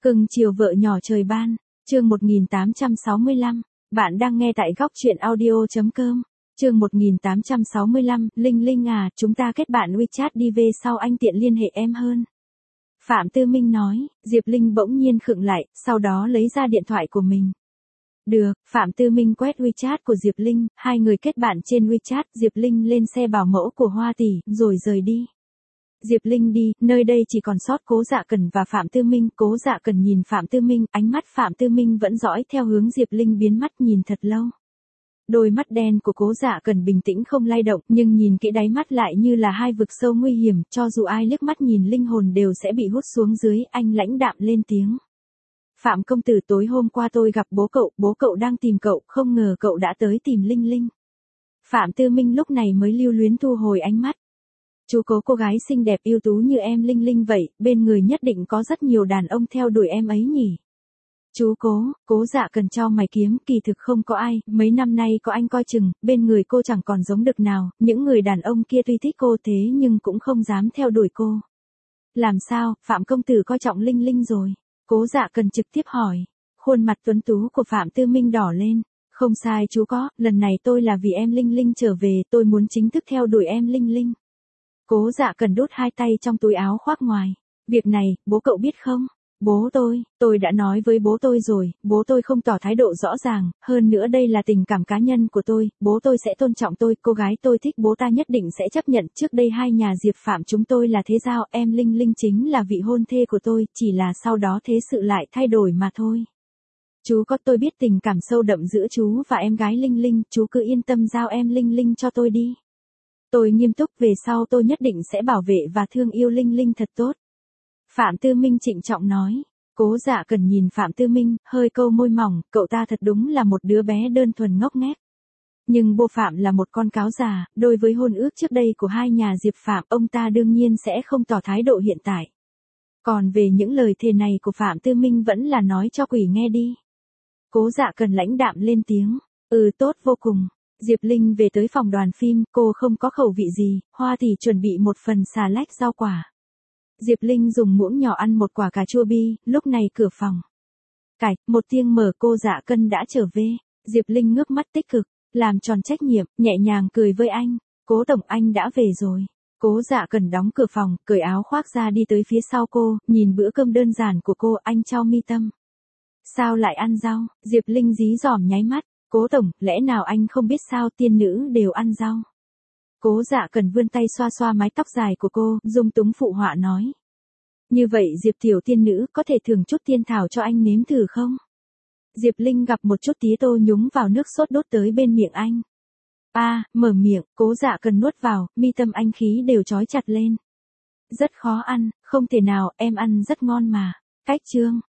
Cưng chiều vợ nhỏ trời ban, chương 1865, bạn đang nghe tại góc truyện audio.com. Chương 1865, Linh Linh à, chúng ta kết bạn WeChat đi về sau anh tiện liên hệ em hơn. Phạm Tư Minh nói, Diệp Linh bỗng nhiên khựng lại, sau đó lấy ra điện thoại của mình. Được, Phạm Tư Minh quét WeChat của Diệp Linh, hai người kết bạn trên WeChat, Diệp Linh lên xe bảo mẫu của Hoa Tỷ, rồi rời đi. Diệp Linh đi, nơi đây chỉ còn sót Cố Dạ Cần và Phạm Tư Minh. Cố Dạ Cần nhìn Phạm Tư Minh, ánh mắt Phạm Tư Minh vẫn dõi theo hướng Diệp Linh biến mất nhìn thật lâu. Đôi mắt đen của Cố Dạ Cần bình tĩnh không lay động, nhưng nhìn kỹ đáy mắt lại như là hai vực sâu nguy hiểm, cho dù ai liếc mắt nhìn linh hồn đều sẽ bị hút xuống dưới. Anh lãnh đạm lên tiếng. Phạm công tử, tối hôm qua tôi gặp bố cậu đang tìm cậu, không ngờ cậu đã tới tìm Linh Linh. Phạm Tư Minh lúc này mới lưu luyến thu hồi ánh mắt. Chú Cố, cô gái xinh đẹp ưu tú như em Linh Linh vậy, bên người nhất định có rất nhiều đàn ông theo đuổi em ấy nhỉ. Chú Cố Dạ Cần chau mày kiếm, kỳ thực không có ai, mấy năm nay có anh coi chừng, bên người cô chẳng còn giống được nào, những người đàn ông kia tuy thích cô thế nhưng cũng không dám theo đuổi cô. Làm sao, Phạm công tử coi trọng Linh Linh rồi? Cố Dạ Cần trực tiếp hỏi. Khuôn mặt tuấn tú của Phạm Tư Minh đỏ lên. Không sai chú có, lần này tôi là vì em Linh Linh trở về, tôi muốn chính thức theo đuổi em Linh Linh. Cố Dạ Cần đút hai tay trong túi áo khoác ngoài. Việc này, bố cậu biết không? Bố tôi đã nói với bố tôi rồi, bố tôi không tỏ thái độ rõ ràng, hơn nữa đây là tình cảm cá nhân của tôi, bố tôi sẽ tôn trọng tôi, cô gái tôi thích bố ta nhất định sẽ chấp nhận. Trước đây hai nhà Diệp Phạm chúng tôi là thế giao, em Linh Linh chính là vị hôn thê của tôi, chỉ là sau đó thế sự lại thay đổi mà thôi. Chú có, tôi biết tình cảm sâu đậm giữa chú và em gái Linh Linh, chú cứ yên tâm giao em Linh Linh cho tôi đi. Tôi nghiêm túc, về sau tôi nhất định sẽ bảo vệ và thương yêu Linh Linh thật tốt. Phạm Tư Minh trịnh trọng nói. Cố Dạ Cần nhìn Phạm Tư Minh, hơi câu môi mỏng, cậu ta thật đúng là một đứa bé đơn thuần ngốc nghếch. Nhưng bố Phạm là một con cáo già, đối với hôn ước trước đây của hai nhà Diệp Phạm, ông ta đương nhiên sẽ không tỏ thái độ hiện tại. Còn về những lời thề này của Phạm Tư Minh vẫn là nói cho quỷ nghe đi. Cố Dạ Cần lãnh đạm lên tiếng. Tốt vô cùng. Diệp Linh về tới phòng đoàn phim, cô không có khẩu vị gì, Hoa Tỷ chuẩn bị một phần xà lách rau quả. Diệp Linh dùng muỗng nhỏ ăn một quả cà chua bi, lúc này cửa phòng. Một tiếng mở, Cô Dạ Cần đã trở về. Diệp Linh ngước mắt tích cực, làm tròn trách nhiệm, nhẹ nhàng cười với anh. Cố tổng, anh đã về rồi. Cố Dạ Cần đóng cửa phòng, cởi áo khoác ra đi tới phía sau cô, nhìn bữa cơm đơn giản của cô, anh chau mi tâm. Sao lại ăn rau? Diệp Linh dí dỏm nháy mắt. Cố tổng, lẽ nào anh không biết sao tiên nữ đều ăn rau? Cố Dạ Cần vươn tay xoa xoa mái tóc dài của cô, dung túng phụ họa nói. Như vậy Diệp tiểu tiên nữ có thể thưởng chút tiên thảo cho anh nếm thử không? Diệp Linh gặp một chút tía tô nhúng vào nước sốt đốt tới bên miệng anh. Mở miệng, Cố Dạ Cần nuốt vào, mi tâm anh khí đều trói chặt lên. Rất khó ăn, không thể nào, em ăn rất ngon mà. Cách chương.